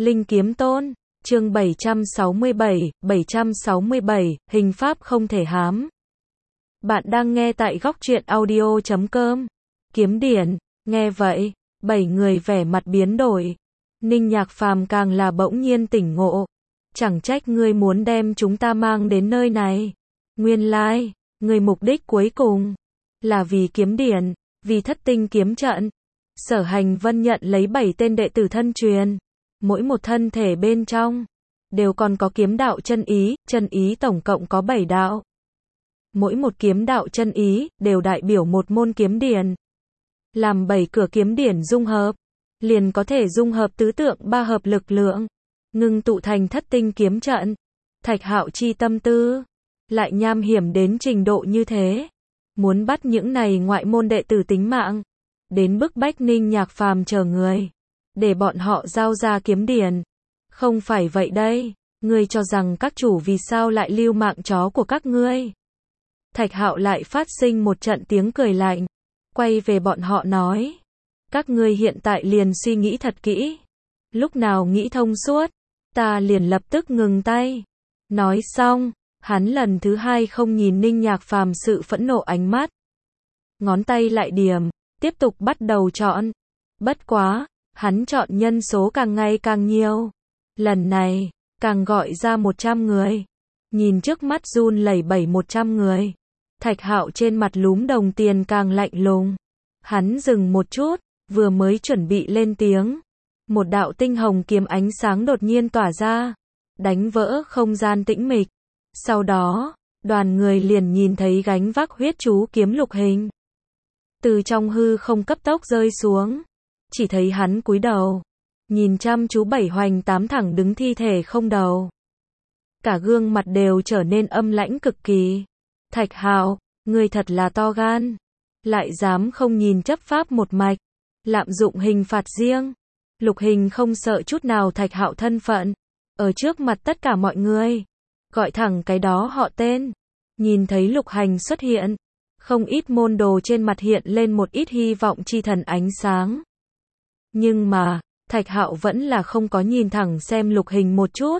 Linh Kiếm Tôn, chương 767, hình pháp không thể hám. Bạn đang nghe tại góc truyện audio.com. Kiếm điển, nghe vậy, 7 người vẻ mặt biến đổi. Ninh Nhạc Phàm càng là bỗng nhiên tỉnh ngộ. Chẳng trách ngươi muốn đem chúng ta mang đến nơi này. Nguyên lai, người mục đích cuối cùng là vì kiếm điển, vì thất tinh kiếm trận. Sở Hành Vân nhận lấy 7 tên đệ tử thân truyền. Mỗi một thân thể bên trong đều còn có kiếm đạo chân ý tổng cộng có 7 đạo. Mỗi một kiếm đạo chân ý đều đại biểu một môn kiếm điển. Làm 7 cửa kiếm điển dung hợp, liền có thể dung hợp tứ tượng ba hợp lực lượng, ngưng tụ thành thất tinh kiếm trận. Thạch Hạo chi tâm tư lại nham hiểm đến trình độ như thế, muốn bắt những này ngoại môn đệ tử tính mạng, đến bức bách Ninh Nhạc Phàm chờ người, để bọn họ giao ra kiếm điển. Không phải vậy đây, ngươi cho rằng các chủ vì sao lại lưu mạng chó của các ngươi? Thạch Hạo lại phát sinh một trận tiếng cười lạnh, quay về bọn họ nói, các ngươi hiện tại liền suy nghĩ thật kỹ, lúc nào nghĩ thông suốt, ta liền lập tức ngừng tay. Nói xong, hắn lần thứ hai không nhìn Ninh Nhạc Phàm sự phẫn nộ ánh mắt, ngón tay lại điểm, tiếp tục bắt đầu chọn. Bất quá, hắn chọn nhân số càng ngày càng nhiều. Lần này, càng gọi ra 100 người. Nhìn trước mắt run lẩy bẩy 100 người. Thạch Hạo trên mặt lúm đồng tiền càng lạnh lùng. Hắn dừng một chút, vừa mới chuẩn bị lên tiếng. Một đạo tinh hồng kiếm ánh sáng đột nhiên tỏa ra, đánh vỡ không gian tĩnh mịch. Sau đó, đoàn người liền nhìn thấy gánh vác huyết chú kiếm Lục Hình từ trong hư không cấp tốc rơi xuống. Chỉ thấy hắn cúi đầu, nhìn chăm chú 7 hoành 8 thẳng đứng thi thể không đầu. Cả gương mặt đều trở nên âm lãnh cực kỳ. Thạch Hạo, ngươi thật là to gan, lại dám không nhìn chấp pháp một mạch, lạm dụng hình phạt riêng. Lục Hình không sợ chút nào Thạch Hạo thân phận, ở trước mặt tất cả mọi người, gọi thẳng cái đó họ tên. Nhìn thấy Lục Hành xuất hiện, không ít môn đồ trên mặt hiện lên một ít hy vọng chi thần ánh sáng. Nhưng mà, Thạch Hạo vẫn là không có nhìn thẳng xem Lục Hình một chút.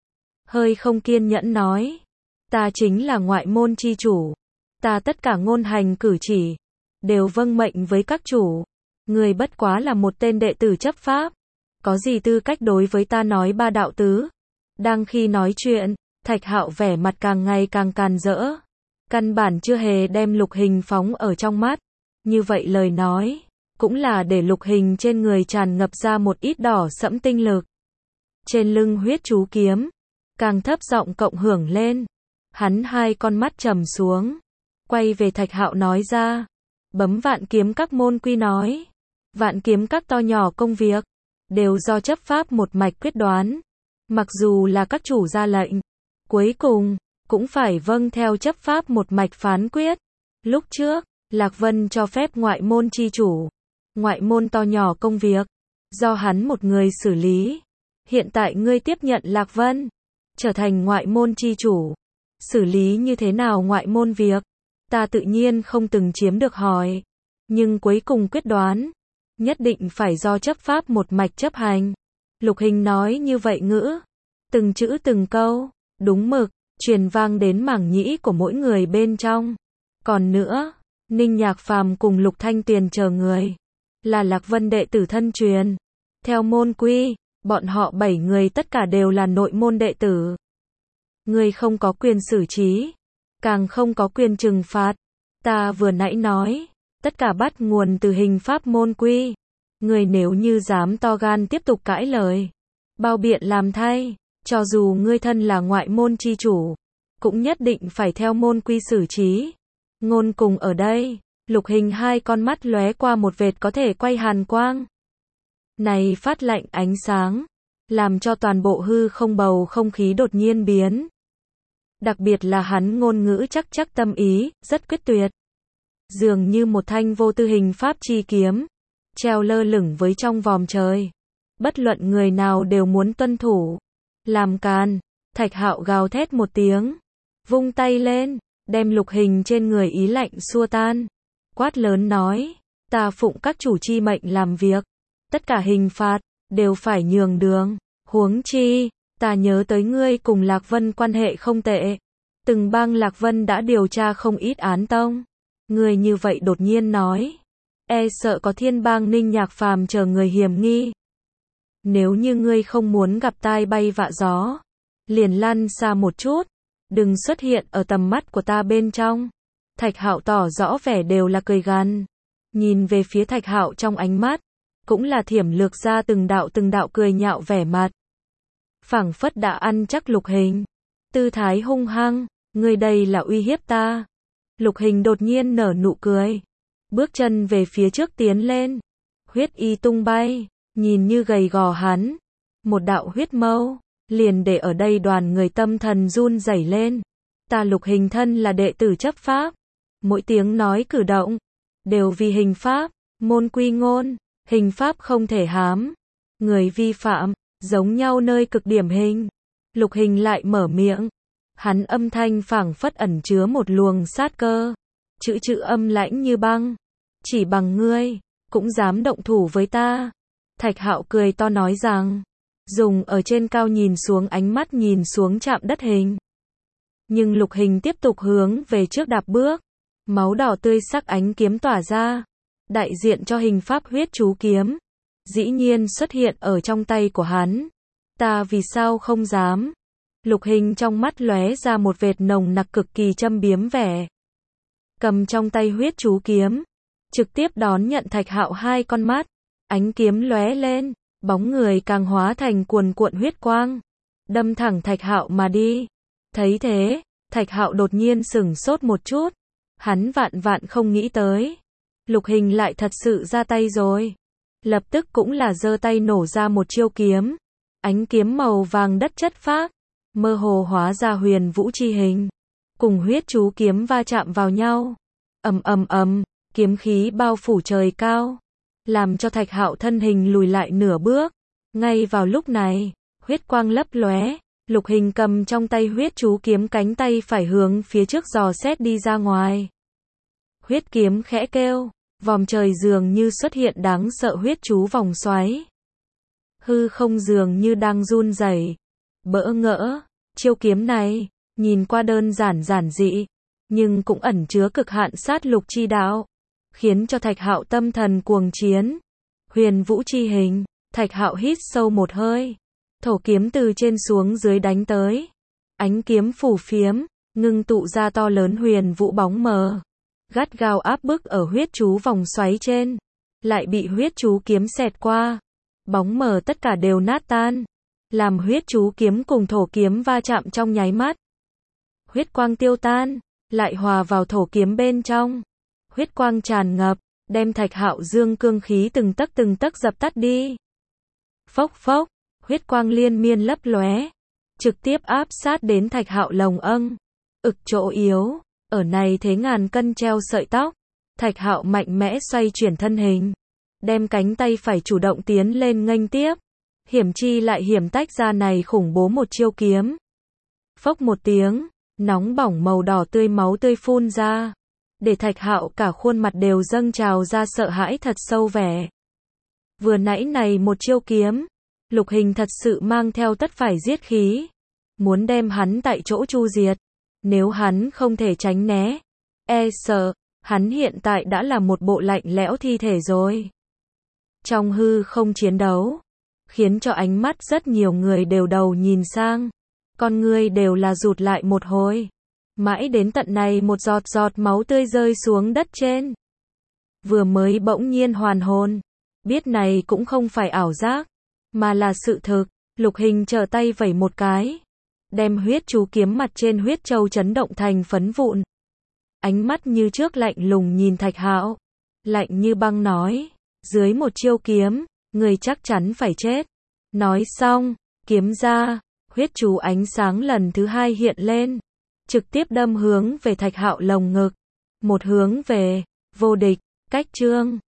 Hơi không kiên nhẫn nói, ta chính là ngoại môn chi chủ, ta tất cả ngôn hành cử chỉ đều vâng mệnh với các chủ. Người bất quá là một tên đệ tử chấp pháp, có gì tư cách đối với ta nói ba đạo tứ? Đang khi nói chuyện, Thạch Hạo vẻ mặt càng ngày càng càn rỡ, căn bản chưa hề đem Lục Hình phóng ở trong mắt. Như vậy lời nói, cũng là để Lục Hình trên người tràn ngập ra một ít đỏ sẫm tinh lực. Trên lưng huyết chú kiếm, càng thấp giọng cộng hưởng lên. Hắn hai con mắt trầm xuống, quay về Thạch Hạo nói ra, bấm Vạn Kiếm Các môn quy nói, Vạn Kiếm Các to nhỏ công việc đều do chấp pháp một mạch quyết đoán. Mặc dù là các chủ ra lệnh, cuối cùng cũng phải vâng theo chấp pháp một mạch phán quyết. Lúc trước, Lạc Vân cho phép ngoại môn chi chủ, ngoại môn to nhỏ công việc do hắn một người xử lý. Hiện tại ngươi tiếp nhận Lạc Vân, trở thành ngoại môn chi chủ, xử lý như thế nào ngoại môn việc, ta tự nhiên không từng chiếm được hỏi, nhưng cuối cùng quyết đoán nhất định phải do chấp pháp một mạch chấp hành. Lục Hình nói như vậy ngữ, từng chữ từng câu, đúng mực, truyền vang đến mảng nhĩ của mỗi người bên trong. Còn nữa, Ninh Nhạc Phàm cùng Lục Thanh Tuyền chờ người, là Lạc Vân đệ tử thân truyền. Theo môn quy, bọn họ 7 người tất cả đều là nội môn đệ tử. Ngươi không có quyền xử trí, càng không có quyền trừng phạt. Ta vừa nãy nói, tất cả bắt nguồn từ hình pháp môn quy. Ngươi nếu như dám to gan tiếp tục cãi lời, bao biện làm thay, cho dù ngươi thân là ngoại môn chi chủ, cũng nhất định phải theo môn quy xử trí. Ngôn cùng ở đây, Lục Hình hai con mắt lóe qua một vệt có thể quay hàn quang. Này phát lạnh ánh sáng, làm cho toàn bộ hư không bầu không khí đột nhiên biến. Đặc biệt là hắn ngôn ngữ chắc tâm ý, rất quyết tuyệt. Dường như một thanh vô tư hình pháp chi kiếm, treo lơ lửng với trong vòm trời. Bất luận người nào đều muốn tuân thủ. Làm càn, Thạch Hạo gào thét một tiếng, vung tay lên, đem Lục Hình trên người ý lạnh xua tan. Quát lớn nói, ta phụng các chủ chi mệnh làm việc, tất cả hình phạt đều phải nhường đường. Huống chi, ta nhớ tới ngươi cùng Lạc Vân quan hệ không tệ. Từng bang Lạc Vân đã điều tra không ít án tông. Ngươi như vậy đột nhiên nói. E sợ có Thiên bang Ninh Nhạc Phàm chờ người hiểm nghi. Nếu như ngươi không muốn gặp tai bay vạ gió, liền lăn xa một chút. Đừng xuất hiện ở tầm mắt của ta bên trong. Thạch Hạo tỏ rõ vẻ đều là cười gằn. Nhìn về phía Thạch Hạo trong ánh mắt, cũng là thiểm lược ra từng đạo cười nhạo vẻ mặt. Phảng phất đã ăn chắc Lục Hình. Tư thái hung hăng, ngươi đây là uy hiếp ta. Lục Hình đột nhiên nở nụ cười. Bước chân về phía trước tiến lên. Huyết y tung bay, nhìn như gầy gò hắn. Một đạo huyết mâu, liền để ở đây đoàn người tâm thần run rẩy lên. Ta Lục Hình thân là đệ tử chấp pháp. Mỗi tiếng nói cử động, đều vì hình pháp, môn quy ngôn, hình pháp không thể hám. Người vi phạm, giống nhau nơi cực điểm hình. Lục Hình lại mở miệng. Hắn âm thanh phảng phất ẩn chứa một luồng sát cơ. Chữ âm lãnh như băng. Chỉ bằng ngươi, cũng dám động thủ với ta. Thạch Hạo cười to nói rằng, dùng ở trên cao nhìn xuống ánh mắt nhìn xuống chạm đất hình. Nhưng Lục Hình tiếp tục hướng về trước đạp bước. Máu đỏ tươi sắc ánh kiếm tỏa ra. Đại diện cho hình pháp huyết chú kiếm. Dĩ nhiên xuất hiện ở trong tay của hắn. Ta vì sao không dám? Lục Hình trong mắt lóe ra một vệt nồng nặc cực kỳ châm biếm vẻ. Cầm trong tay huyết chú kiếm, trực tiếp đón nhận Thạch Hạo hai con mắt. Ánh kiếm lóe lên, bóng người càng hóa thành cuồn cuộn huyết quang, đâm thẳng Thạch Hạo mà đi. Thấy thế, Thạch Hạo đột nhiên sửng sốt một chút. Hắn vạn không nghĩ tới, Lục Hình lại thật sự ra tay rồi. Lập tức cũng là giơ tay nổ ra một chiêu kiếm. Ánh kiếm màu vàng đất chất phác, mơ hồ hóa ra huyền vũ chi hình, cùng huyết chú kiếm va chạm vào nhau. Ầm, kiếm khí bao phủ trời cao, làm cho Thạch Hạo thân hình lùi lại nửa bước. Ngay vào lúc này, huyết quang lấp lóe, Lục Hình cầm trong tay huyết chú kiếm cánh tay phải hướng phía trước dò xét đi ra ngoài. Huyết kiếm khẽ kêu, vòm trời dường như xuất hiện đáng sợ huyết chú vòng xoáy. Hư không dường như đang run rẩy. Bỡ ngỡ, chiêu kiếm này, nhìn qua đơn giản dị, nhưng cũng ẩn chứa cực hạn sát lục chi đạo, khiến cho Thạch Hạo tâm thần cuồng chiến. Huyền vũ chi hình, Thạch Hạo hít sâu một hơi, thổ kiếm từ trên xuống dưới đánh tới. Ánh kiếm phủ phiếm, ngưng tụ ra to lớn huyền vũ bóng mờ, gắt gao áp bức ở huyết chú vòng xoáy trên, lại bị huyết chú kiếm xẹt qua. Bóng mờ tất cả đều nát tan, làm huyết chú kiếm cùng thổ kiếm va chạm trong nháy mắt. Huyết quang tiêu tan, lại hòa vào thổ kiếm bên trong. Huyết quang tràn ngập, đem Thạch Hạo dương cương khí từng tấc dập tắt đi. Phốc, huyết quang liên miên lấp lóe, trực tiếp áp sát đến Thạch Hạo lồng ực chỗ yếu. Ở này thế ngàn cân treo sợi tóc, Thạch Hạo mạnh mẽ xoay chuyển thân hình, đem cánh tay phải chủ động tiến lên nghênh tiếp. Hiểm chi lại hiểm tách ra này khủng bố một chiêu kiếm. Phốc một tiếng, nóng bỏng màu đỏ tươi máu tươi phun ra, để Thạch Hạo cả khuôn mặt đều dâng trào ra sợ hãi thật sâu vẻ. Vừa nãy này một chiêu kiếm, Lục Hình thật sự mang theo tất phải giết khí, muốn đem hắn tại chỗ chu diệt. Nếu hắn không thể tránh né, e sợ, hắn hiện tại đã là một bộ lạnh lẽo thi thể rồi. Trong hư không chiến đấu, khiến cho ánh mắt rất nhiều người đều đầu nhìn sang, con người đều là rụt lại một hồi. Mãi đến tận này một giọt máu tươi rơi xuống đất trên. Vừa mới bỗng nhiên hoàn hồn, biết này cũng không phải ảo giác, mà là sự thực. Lục Hình trở tay vẩy một cái, đem huyết chú kiếm mặt trên huyết châu chấn động thành phấn vụn. Ánh mắt như trước lạnh lùng nhìn Thạch Hạo, lạnh như băng nói, dưới một chiêu kiếm, người chắc chắn phải chết. Nói xong, kiếm ra, huyết chú ánh sáng lần thứ hai hiện lên, trực tiếp đâm hướng về Thạch Hạo lồng ngực. Một hướng về, vô địch, cách chương.